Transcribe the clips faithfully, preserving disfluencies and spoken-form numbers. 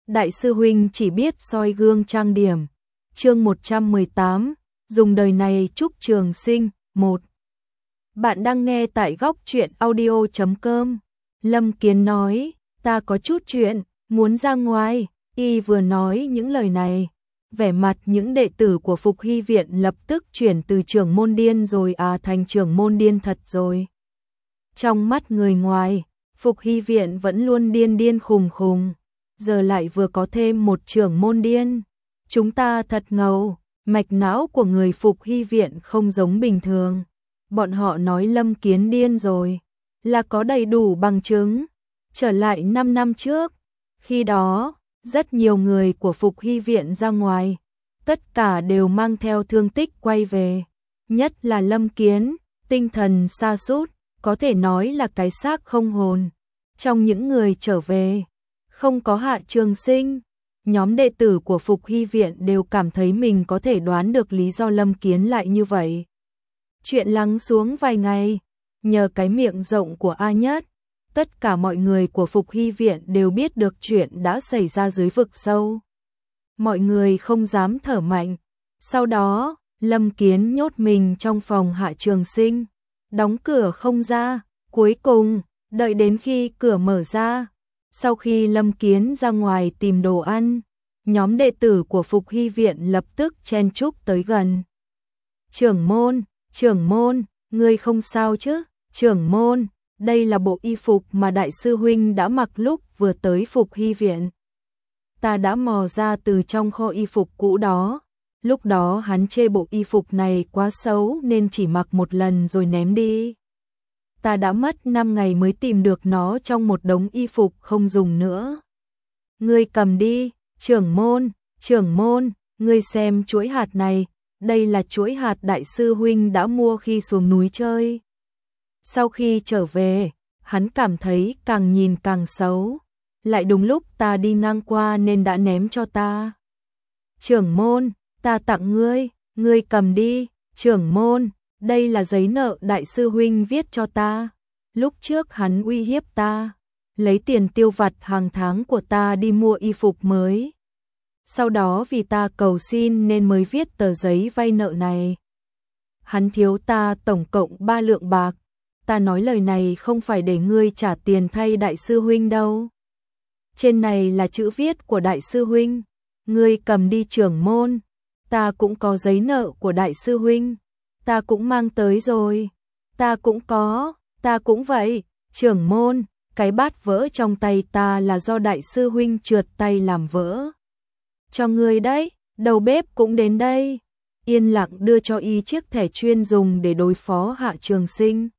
Đại sư huynh chỉ biết soi gương trang điểm. Chương một trăm mười tám, dùng đời này chúc trường sinh. Một. Bạn đang nghe tại góc truyện audio chấm com. Lâm Kiến nói, ta có chút chuyện, muốn ra ngoài. Y vừa nói những lời này, vẻ mặt những đệ tử của Phục Hy Viện lập tức chuyển từ trưởng môn điên rồi à thành trưởng môn điên thật rồi. Trong mắt người ngoài, Phục Hy Viện vẫn luôn điên điên khùng khùng, giờ lại vừa có thêm một trưởng môn điên. Chúng ta thật ngầu, mạch não của người Phục Hy Viện không giống bình thường. Bọn họ nói Lâm Kiến điên rồi, là có đầy đủ bằng chứng. Trở lại năm năm trước, khi đó, rất nhiều người của Phục Hy Viện ra ngoài, tất cả đều mang theo thương tích quay về. Nhất là Lâm Kiến, tinh thần sa sút, có thể nói là cái xác không hồn. Trong những người trở về, không có Hạ Trường Sinh. Nhóm đệ tử của Phục Hy Viện đều cảm thấy mình có thể đoán được lý do Lâm Kiến lại như vậy. Chuyện lắng xuống vài ngày, nhờ cái miệng rộng của A Nhất, tất cả mọi người của Phục Hy Viện đều biết được chuyện đã xảy ra dưới vực sâu. Mọi người không dám thở mạnh. Sau đó, Lâm Kiến nhốt mình trong phòng Hạ Trường Sinh, đóng cửa không ra. Cuối cùng, đợi đến khi cửa mở ra, sau khi Lâm Kiến ra ngoài tìm đồ ăn, nhóm đệ tử của Phục Hy Viện lập tức chen chúc tới gần. Trưởng môn, trưởng môn, ngươi không sao chứ? Trưởng môn, đây là bộ y phục mà đại sư huynh đã mặc lúc vừa tới Phục Hy Viện. Ta đã mò ra từ trong kho y phục cũ đó. Lúc đó hắn chê bộ y phục này quá xấu nên chỉ mặc một lần rồi ném đi. Ta đã mất năm ngày mới tìm được nó trong một đống y phục không dùng nữa. Ngươi cầm đi, trưởng môn, trưởng môn, ngươi xem chuỗi hạt này, đây là chuỗi hạt đại sư huynh đã mua khi xuống núi chơi. Sau khi trở về, hắn cảm thấy càng nhìn càng xấu, lại đúng lúc ta đi ngang qua nên đã ném cho ta. Trưởng môn, ta tặng ngươi, ngươi cầm đi, trưởng môn, đây là giấy nợ đại sư huynh viết cho ta. Lúc trước hắn uy hiếp ta, lấy tiền tiêu vặt hàng tháng của ta đi mua y phục mới. Sau đó vì ta cầu xin nên mới viết tờ giấy vay nợ này. Hắn thiếu ta tổng cộng ba lượng bạc. Ta nói lời này không phải để ngươi trả tiền thay đại sư huynh đâu. Trên này là chữ viết của đại sư huynh. Ngươi cầm đi trưởng môn. Ta cũng có giấy nợ của đại sư huynh. Ta cũng mang tới rồi. Ta cũng có, ta cũng vậy. Trưởng môn, cái bát vỡ trong tay ta là do đại sư huynh trượt tay làm vỡ. Cho ngươi đấy, đầu bếp cũng đến đây. Yên lặng đưa cho y chiếc thẻ chuyên dùng để đối phó Hạ Trường Sinh.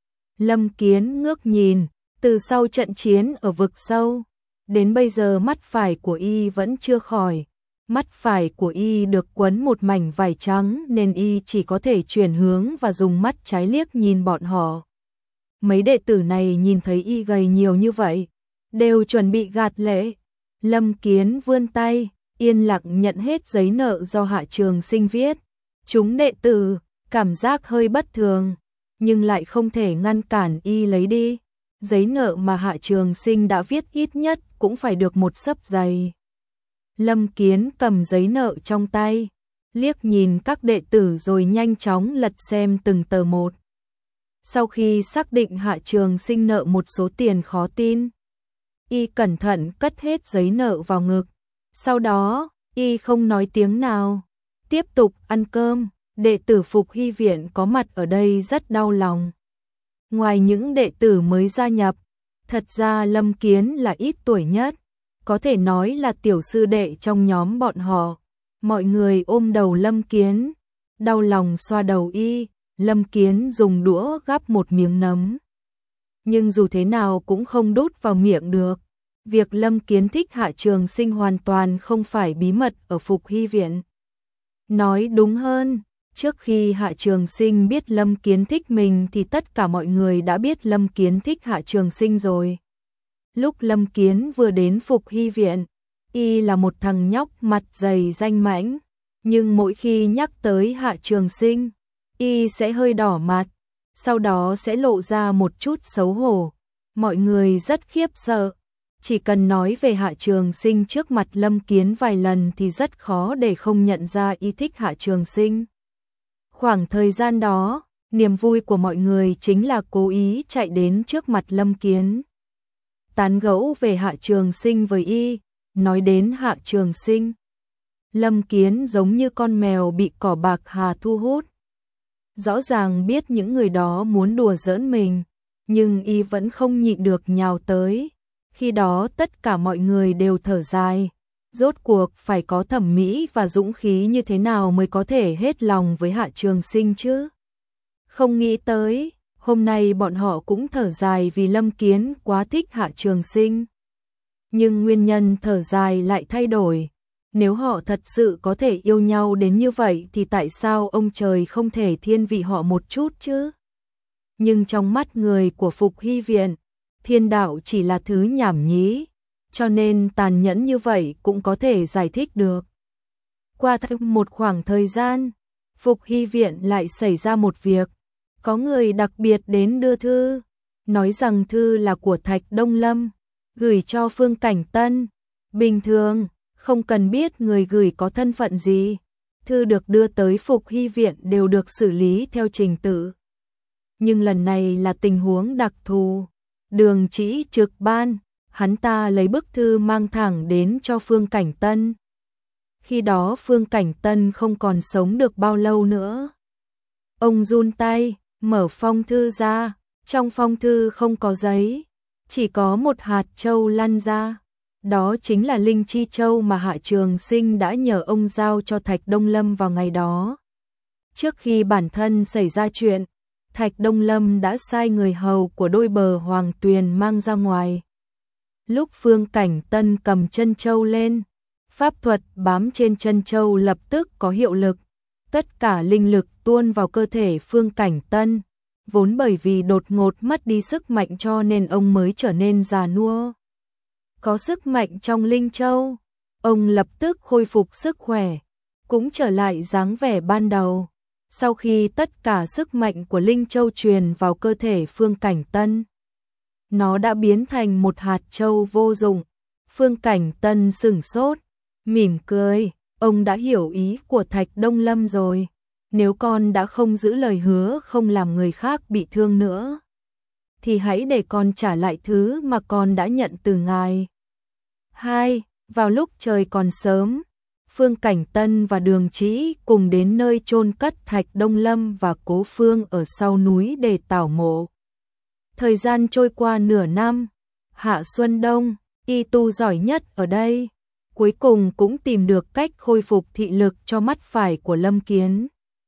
Lâm Kiến ngước nhìn, từ sau trận chiến ở vực sâu, đến bây giờ mắt phải của y vẫn chưa khỏi. Mắt phải của y được quấn một mảnh vải trắng nên y chỉ có thể chuyển hướng và dùng mắt trái liếc nhìn bọn họ. Mấy đệ tử này nhìn thấy y gầy nhiều như vậy, đều chuẩn bị gạt lệ. Lâm Kiến vươn tay, yên lặng nhận hết giấy nợ do Hạ Trường Sinh viết. Chúng đệ tử, cảm giác hơi bất thường, nhưng lại không thể ngăn cản y lấy đi. Giấy nợ mà Hạ Trường Sinh đã viết ít nhất cũng phải được một xấp dày. Lâm Kiến cầm giấy nợ trong tay, liếc nhìn các đệ tử rồi nhanh chóng lật xem từng tờ một. Sau khi xác định Hạ Trường Sinh nợ một số tiền khó tin, y cẩn thận cất hết giấy nợ vào ngực. Sau đó, y không nói tiếng nào, tiếp tục ăn cơm. Đệ tử Phục Hy Viện có mặt ở đây rất đau lòng. Ngoài những đệ tử mới gia nhập, thật ra Lâm Kiến là ít tuổi nhất, có thể nói là tiểu sư đệ trong nhóm bọn họ. Mọi người ôm đầu Lâm Kiến, đau lòng xoa đầu y. Lâm Kiến dùng đũa gắp một miếng nấm, nhưng dù thế nào cũng không đút vào miệng được. Việc Lâm Kiến thích Hạ Trường Sinh hoàn toàn không phải bí mật ở Phục Hy Viện. Nói đúng hơn, trước khi Hạ Trường Sinh biết Lâm Kiến thích mình thì tất cả mọi người đã biết Lâm Kiến thích Hạ Trường Sinh rồi. Lúc Lâm Kiến vừa đến Phục Hy Viện, y là một thằng nhóc mặt dày danh mãnh, nhưng mỗi khi nhắc tới Hạ Trường Sinh, y sẽ hơi đỏ mặt, sau đó sẽ lộ ra một chút xấu hổ. Mọi người rất khiếp sợ, Chỉ cần nói về Hạ Trường Sinh trước mặt Lâm Kiến vài lần thì rất khó để không nhận ra y thích Hạ Trường Sinh. Khoảng thời gian đó, niềm vui của mọi người chính là cố ý chạy đến trước mặt Lâm Kiến. Tán gẫu về Hạ Trường Sinh với y, nói đến Hạ Trường Sinh. Lâm Kiến giống như con mèo bị cỏ bạc hà thu hút. Rõ ràng biết những người đó muốn đùa giỡn mình, nhưng y vẫn không nhịn được nhào tới. Khi đó tất cả mọi người đều thở dài, rốt cuộc phải có thẩm mỹ và dũng khí như thế nào mới có thể hết lòng với Hạ Trường Sinh chứ. Không nghĩ tới, hôm nay bọn họ cũng thở dài vì Lâm Kiến quá thích Hạ Trường Sinh. Nhưng nguyên nhân thở dài lại thay đổi. Nếu họ thật sự có thể yêu nhau đến như vậy thì tại sao ông trời không thể thiên vị họ một chút chứ? Nhưng trong mắt người của Phục Hy Viện, thiên đạo chỉ là thứ nhảm nhí, cho nên tàn nhẫn như vậy cũng có thể giải thích được. Qua một khoảng thời gian, Phục Hy Viện lại xảy ra một việc. Có người đặc biệt đến đưa thư, nói rằng thư là của Thạch Đông Lâm, gửi cho Phương Cảnh Tân. Bình thường, không cần biết người gửi có thân phận gì, thư được đưa tới Phục Hy Viện đều được xử lý theo trình tự. Nhưng lần này là tình huống đặc thù. Đường Chỉ trực ban, hắn ta lấy bức thư mang thẳng đến cho Phương Cảnh Tân. Khi đó Phương Cảnh Tân không còn sống được bao lâu nữa. Ông run tay, mở phong thư ra, trong phong thư không có giấy, chỉ có một hạt châu lăn ra. Đó chính là Linh Chi Châu mà Hạ Trường Sinh đã nhờ ông giao cho Thạch Đông Lâm vào ngày đó. Trước khi bản thân xảy ra chuyện, Thạch Đông Lâm đã sai người hầu của đôi bờ Hoàng Tuyền mang ra ngoài. Lúc Phương Cảnh Tân cầm chân châu lên, pháp thuật bám trên chân châu lập tức có hiệu lực. Tất cả linh lực tuôn vào cơ thể Phương Cảnh Tân, vốn bởi vì đột ngột mất đi sức mạnh cho nên ông mới trở nên già nua. Có sức mạnh trong Linh Châu, ông lập tức khôi phục sức khỏe, cũng trở lại dáng vẻ ban đầu. Sau khi tất cả sức mạnh của Linh Châu truyền vào cơ thể Phương Cảnh Tân, nó đã biến thành một hạt châu vô dụng. Phương Cảnh Tân sửng sốt, mỉm cười, ông đã hiểu ý của Thạch Đông Lâm rồi. Nếu con đã không giữ lời hứa không làm người khác bị thương nữa, thì hãy để con trả lại thứ mà con đã nhận từ ngài. Hai, vào lúc trời còn sớm, Phương Cảnh Tân và Đường Chỉ cùng đến nơi chôn cất Thạch Đông Lâm và Cố Phương ở sau núi để tảo mộ. Thời gian trôi qua nửa năm, Hạ Xuân Đông, y tu giỏi nhất ở đây, cuối cùng cũng tìm được cách khôi phục thị lực cho mắt phải của Lâm Kiến.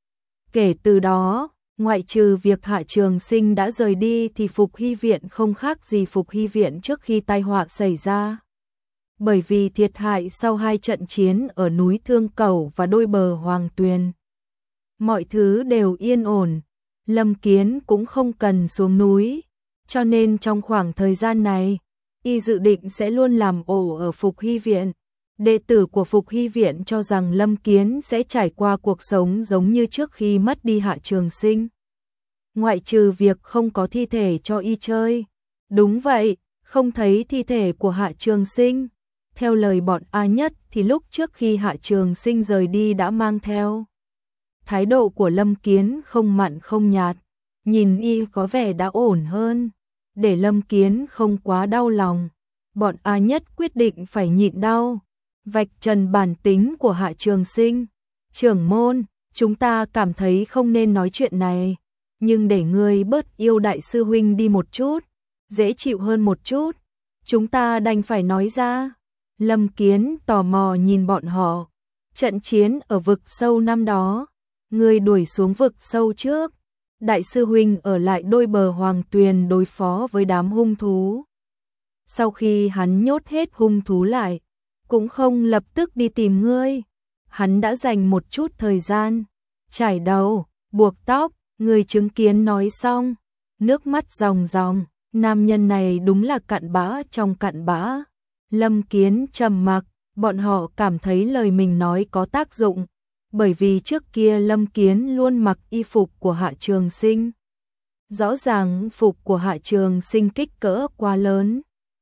Kể từ đó, ngoại trừ việc Hạ Trường Sinh đã rời đi thì Phục Hy Viện không khác gì Phục Hy Viện trước khi tai họa xảy ra. Bởi vì thiệt hại sau hai trận chiến ở núi Thương Cẩu và đôi bờ Hoàng Tuyền, mọi thứ đều yên ổn, Lâm Kiến cũng không cần xuống núi, cho nên trong khoảng thời gian này, y dự định sẽ luôn làm ổ ở Phục Hy Viện. Đệ tử của Phục Hy Viện cho rằng Lâm Kiến sẽ trải qua cuộc sống giống như trước khi mất đi Hạ Trường Sinh. Ngoại trừ việc không có thi thể cho y chơi. Đúng vậy, không thấy thi thể của Hạ Trường Sinh. Theo lời bọn A Nhất thì lúc trước khi Hạ Trường Sinh rời đi đã mang theo. Thái độ của Lâm Kiến không mặn không nhạt, nhìn y có vẻ đã ổn hơn. Để Lâm Kiến không quá đau lòng, bọn A Nhất quyết định phải nhịn đau, vạch trần bản tính của Hạ Trường Sinh. Trưởng môn, chúng ta cảm thấy không nên nói chuyện này, nhưng để ngươi bớt yêu đại sư huynh đi một chút, dễ chịu hơn một chút, chúng ta đành phải nói ra. Lâm Kiến tò mò nhìn bọn họ. Trận chiến ở vực sâu năm đó, ngươi đuổi xuống vực sâu trước, đại sư huynh ở lại đôi bờ Hoàng Tuyền đối phó với đám hung thú. Sau khi hắn nhốt hết hung thú lại, cũng không lập tức đi tìm ngươi. Hắn đã dành một chút thời gian, chải đầu, buộc tóc, người chứng kiến nói xong, nước mắt ròng ròng, nam nhân này đúng là cặn bã trong cặn bã. Lâm Kiến trầm mặc, bọn họ cảm thấy lời mình nói có tác dụng, bởi vì trước kia Lâm Kiến luôn mặc y phục của Hạ Trường Sinh. Rõ ràng phục của Hạ Trường Sinh kích cỡ quá lớn.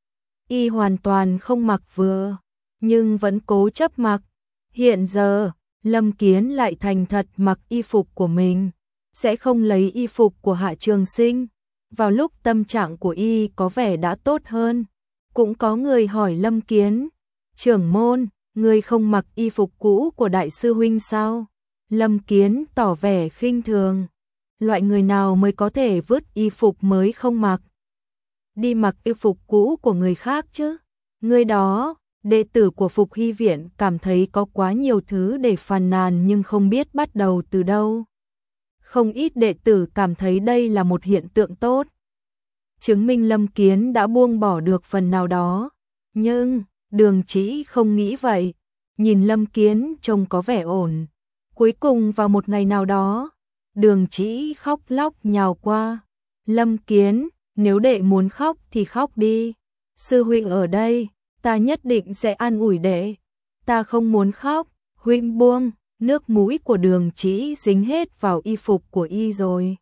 y hoàn toàn không mặc vừa, nhưng vẫn cố chấp mặc. Hiện giờ, Lâm Kiến lại thành thật mặc y phục của mình, sẽ không lấy y phục của Hạ Trường Sinh. Vào lúc tâm trạng của y có vẻ đã tốt hơn, cũng có người hỏi Lâm Kiến, trưởng môn, ngươi không mặc y phục cũ của đại sư huynh sao? Lâm Kiến tỏ vẻ khinh thường, loại người nào mới có thể vứt y phục mới không mặc, đi mặc y phục cũ của người khác chứ? Người đó, đệ tử của Phục Hy Viện cảm thấy có quá nhiều thứ để phàn nàn nhưng không biết bắt đầu từ đâu. Không ít đệ tử cảm thấy đây là một hiện tượng tốt, chứng minh Lâm Kiến đã buông bỏ được phần nào đó. Nhưng, Đường Chỉ không nghĩ vậy, nhìn Lâm Kiến trông có vẻ ổn. Cuối cùng vào một ngày nào đó, Đường Chỉ khóc lóc nhào qua. Lâm Kiến, nếu đệ muốn khóc thì khóc đi. Sư huynh ở đây, ta nhất định sẽ an ủi đệ. Ta không muốn khóc, huynh buông. Nước mũi của Đường Chỉ dính hết vào y phục của y rồi.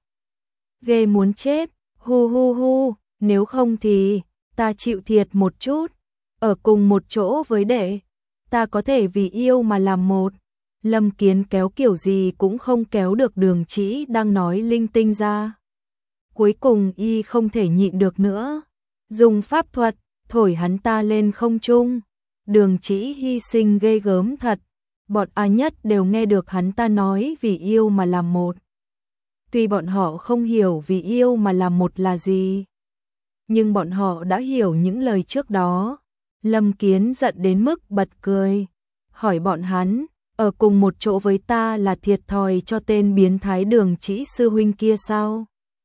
Ghê muốn chết, hu hu hu, nếu không thì ta chịu thiệt một chút, ở cùng một chỗ với đệ, ta có thể vì yêu mà làm một. Lâm Kiến kéo kiểu gì cũng không kéo được Đường Chỉ đang nói linh tinh ra. Cuối cùng y không thể nhịn được nữa, dùng pháp thuật thổi hắn ta lên không trung. Đường Chỉ hy sinh ghê gớm thật. Bọn A Nhất đều nghe được hắn ta nói vì yêu mà làm một. Tuy bọn họ không hiểu vì yêu mà làm một là gì, nhưng bọn họ đã hiểu những lời trước đó. Lâm Kiến giận đến mức bật cười, hỏi bọn hắn, ở cùng một chỗ với ta là thiệt thòi cho tên biến thái Đường Chỉ sư huynh kia sao?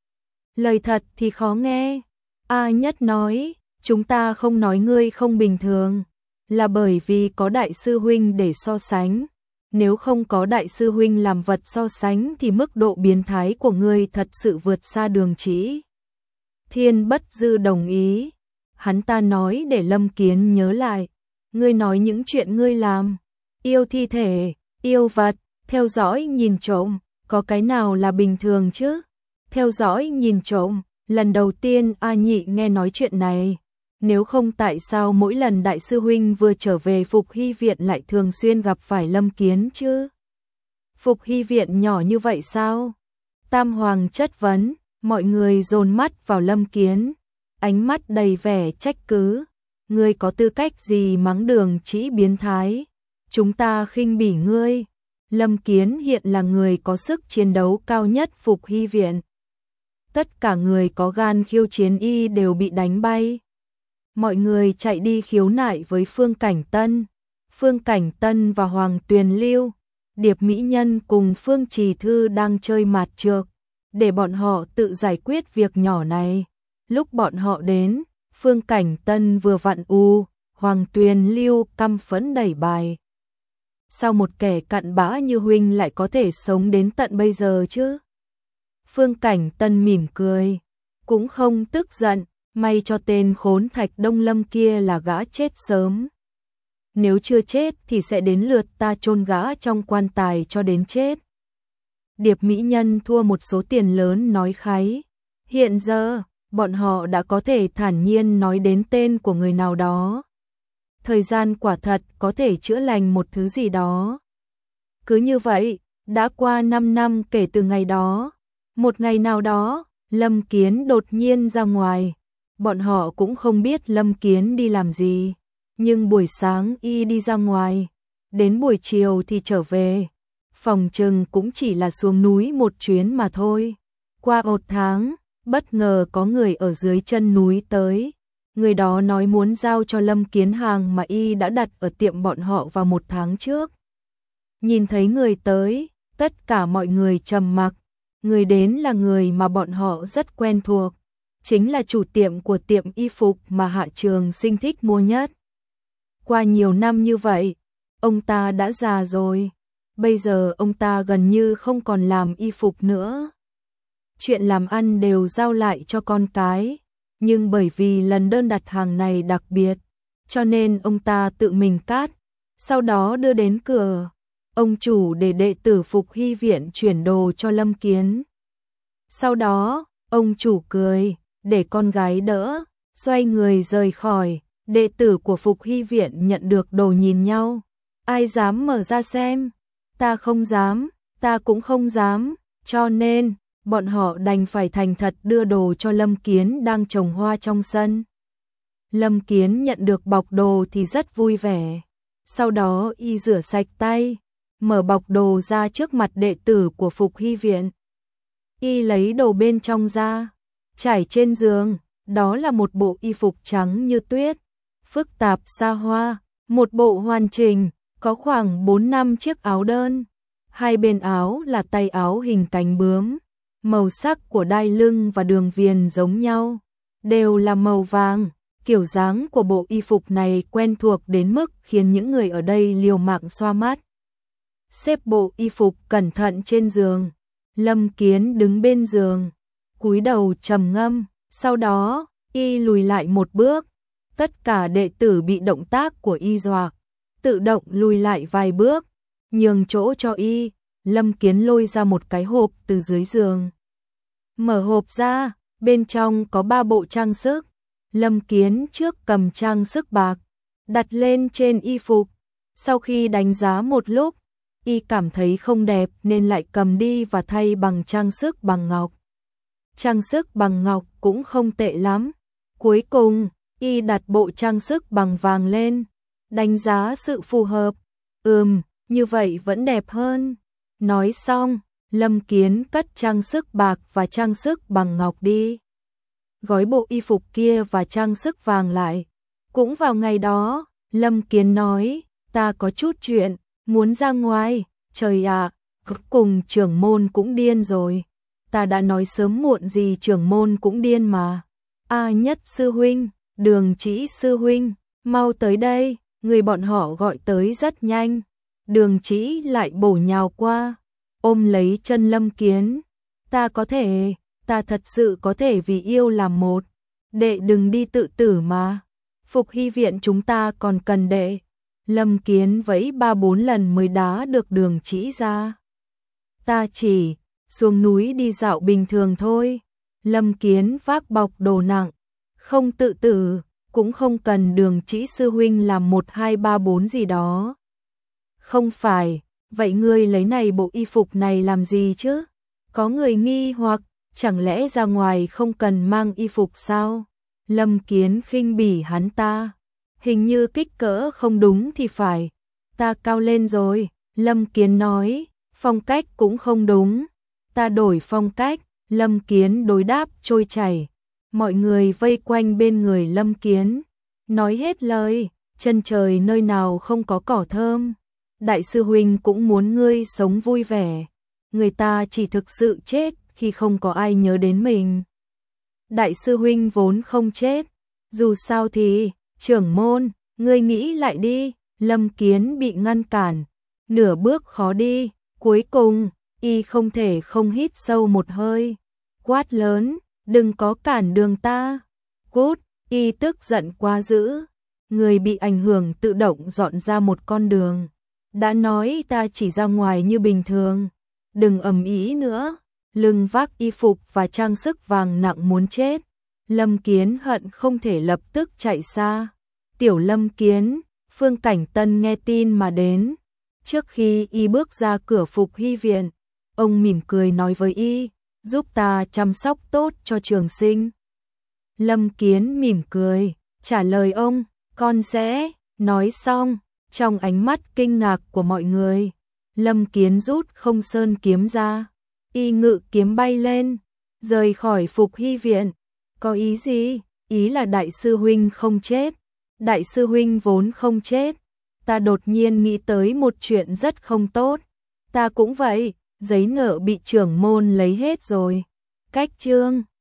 Lời thật thì khó nghe. A Nhất nói, chúng ta không nói ngươi không bình thường, là bởi vì có đại sư huynh để so sánh. Nếu không có đại sư huynh làm vật so sánh thì mức độ biến thái của ngươi thật sự vượt xa Đường Chỉ. Thiên Bất Dư đồng ý. Hắn ta nói để Lâm Kiến nhớ lại. Ngươi nói những chuyện ngươi làm, yêu thi thể, yêu vật, theo dõi nhìn trộm, có cái nào là bình thường chứ? Theo dõi nhìn trộm, lần đầu tiên A Nhị nghe nói chuyện này. Nếu không tại sao mỗi lần đại sư huynh vừa trở về Phục Hy Viện lại thường xuyên gặp phải Lâm Kiến chứ? Phục Hy Viện nhỏ như vậy sao? Tam Hoàng chất vấn, mọi người dồn mắt vào Lâm Kiến, ánh mắt đầy vẻ trách cứ. Ngươi có tư cách gì mắng Đường Chỉ biến thái? Chúng ta khinh bỉ ngươi. Lâm Kiến hiện là người có sức chiến đấu cao nhất Phục Hy Viện. Tất cả người có gan khiêu chiến y đều bị đánh bay. Mọi người chạy đi khiếu nại với Phương Cảnh Tân. Phương Cảnh Tân và Hoàng Tuyền Lưu, Điệp Mỹ Nhân cùng Phương Trì Thư đang chơi mạt trược, để bọn họ tự giải quyết việc nhỏ này. Lúc bọn họ đến, Phương Cảnh Tân vừa vặn u, Hoàng Tuyền Lưu căm phẫn đẩy bài. Sao một kẻ cặn bã như huynh lại có thể sống đến tận bây giờ chứ? Phương Cảnh Tân mỉm cười, cũng không tức giận. May cho tên khốn Thạch Đông Lâm kia là gã chết sớm. Nếu chưa chết thì sẽ đến lượt ta chôn gã trong quan tài cho đến chết. Điệp Mỹ Nhân thua một số tiền lớn nói kháy. Hiện giờ, bọn họ đã có thể thản nhiên nói đến tên của người nào đó. Thời gian quả thật có thể chữa lành một thứ gì đó. Cứ như vậy, đã qua năm năm kể từ ngày đó. Một ngày nào đó, Lâm Kiến đột nhiên ra ngoài. Bọn họ cũng không biết Lâm Kiến đi làm gì, nhưng buổi sáng y đi ra ngoài, đến buổi chiều thì trở về. Phòng trừng cũng chỉ là xuống núi một chuyến mà thôi. Qua một tháng, bất ngờ có người ở dưới chân núi tới. Người đó nói muốn giao cho Lâm Kiến hàng mà y đã đặt ở tiệm bọn họ vào một tháng trước. Nhìn thấy người tới, tất cả mọi người trầm mặc. Người đến là người mà bọn họ rất quen thuộc, chính là chủ tiệm của tiệm y phục mà Hạ Trường Sinh thích mua nhất. Qua nhiều năm như vậy, ông ta đã già rồi, bây giờ ông ta gần như không còn làm y phục nữa. Chuyện làm ăn đều giao lại cho con cái, nhưng bởi vì lần đơn đặt hàng này đặc biệt, cho nên ông ta tự mình cát, sau đó đưa đến cửa. Ông chủ để đệ tử Phục Hy Viện chuyển đồ cho Lâm Kiến. Sau đó, ông chủ cười, để con gái đỡ, xoay người rời khỏi. Đệ tử của Phục Hy Viện nhận được đồ nhìn nhau. Ai dám mở ra xem? Ta không dám, ta cũng không dám, cho nên bọn họ đành phải thành thật đưa đồ cho Lâm Kiến đang trồng hoa trong sân. Lâm Kiến nhận được bọc đồ thì rất vui vẻ. Sau đó y rửa sạch tay, mở bọc đồ ra trước mặt đệ tử của Phục Hy Viện. Y lấy đồ bên trong ra, trải trên giường, đó là một bộ y phục trắng như tuyết, phức tạp xa hoa, một bộ hoàn chỉnh, có khoảng bốn năm chiếc áo đơn. Hai bên áo là tay áo hình cánh bướm, màu sắc của đai lưng và đường viền giống nhau, đều là màu vàng. Kiểu dáng của bộ y phục này quen thuộc đến mức khiến những người ở đây liều mạng xoa mắt. Xếp bộ y phục cẩn thận trên giường, Lâm Kiến đứng bên giường, cúi đầu trầm ngâm, sau đó, y lùi lại một bước. Tất cả đệ tử bị động tác của y dọa, tự động lùi lại vài bước, nhường chỗ cho y. Lâm Kiến lôi ra một cái hộp từ dưới giường. Mở hộp ra, bên trong có ba bộ trang sức. Lâm Kiến trước cầm trang sức bạc, đặt lên trên y phục. Sau khi đánh giá một lúc, y cảm thấy không đẹp nên lại cầm đi và thay bằng trang sức bằng ngọc. Trang sức bằng ngọc cũng không tệ lắm. Cuối cùng, y đặt bộ trang sức bằng vàng lên, đánh giá sự phù hợp. Ừm, như vậy vẫn đẹp hơn. Nói xong, Lâm Kiến cất trang sức bạc và trang sức bằng ngọc đi. Gói bộ y phục kia và trang sức vàng lại. Cũng vào ngày đó, Lâm Kiến nói, ta có chút chuyện, muốn ra ngoài. Trời ạ, cuối cùng trưởng môn cũng điên rồi. Ta đã nói sớm muộn gì trưởng môn cũng điên mà. A Nhất sư huynh, Đường Chỉ sư huynh, mau tới đây. Người bọn họ gọi tới rất nhanh. Đường Chỉ lại bổ nhào qua, ôm lấy chân Lâm Kiến. Ta có thể, ta thật sự có thể vì yêu làm một. Đệ đừng đi tự tử mà. Phục Hy Viện chúng ta còn cần đệ. Lâm Kiến vẫy ba bốn lần mới đá được Đường Chỉ ra. Ta chỉ xuống núi đi dạo bình thường thôi. Lâm Kiến vác bọc đồ nặng, không tự tử, cũng không cần Đường Chỉ sư huynh làm một hai ba bốn gì đó. Không phải, vậy ngươi lấy này bộ y phục này làm gì chứ? Có người nghi hoặc, chẳng lẽ ra ngoài không cần mang y phục sao? Lâm Kiến khinh bỉ hắn ta. Hình như kích cỡ không đúng thì phải. Ta cao lên rồi, Lâm Kiến nói, phong cách cũng không đúng. Ta đổi phong cách, Lâm Kiến đối đáp trôi chảy. Mọi người vây quanh bên người Lâm Kiến. Nói hết lời, chân trời nơi nào không có cỏ thơm. Đại sư huynh cũng muốn ngươi sống vui vẻ. Người ta chỉ thực sự chết khi không có ai nhớ đến mình. Đại sư huynh vốn không chết. Dù sao thì, trưởng môn, ngươi nghĩ lại đi. Lâm Kiến bị ngăn cản, nửa bước khó đi. Cuối cùng, y không thể không hít sâu một hơi. Quát lớn, đừng có cản đường ta. Cút, y tức giận quá dữ. Người bị ảnh hưởng tự động dọn ra một con đường. Đã nói ta chỉ ra ngoài như bình thường. Đừng ầm ĩ nữa. Lưng vác y phục và trang sức vàng nặng muốn chết. Lâm Kiến hận không thể lập tức chạy xa. Tiểu Lâm Kiến, Phương Cảnh Tân nghe tin mà đến. Trước khi y bước ra cửa Phục Hy Viện, ông mỉm cười nói với y, giúp ta chăm sóc tốt cho trường sinh. Lâm Kiến mỉm cười, trả lời ông, con sẽ. Nói xong, trong ánh mắt kinh ngạc của mọi người, Lâm Kiến rút không sơn kiếm ra. Y ngự kiếm bay lên, rời khỏi Phục Hy Viện. Có ý gì? Ý là đại sư huynh không chết. Đại sư huynh vốn không chết. Ta đột nhiên nghĩ tới một chuyện rất không tốt. Ta cũng vậy, giấy nợ bị trưởng môn lấy hết rồi. Cách chương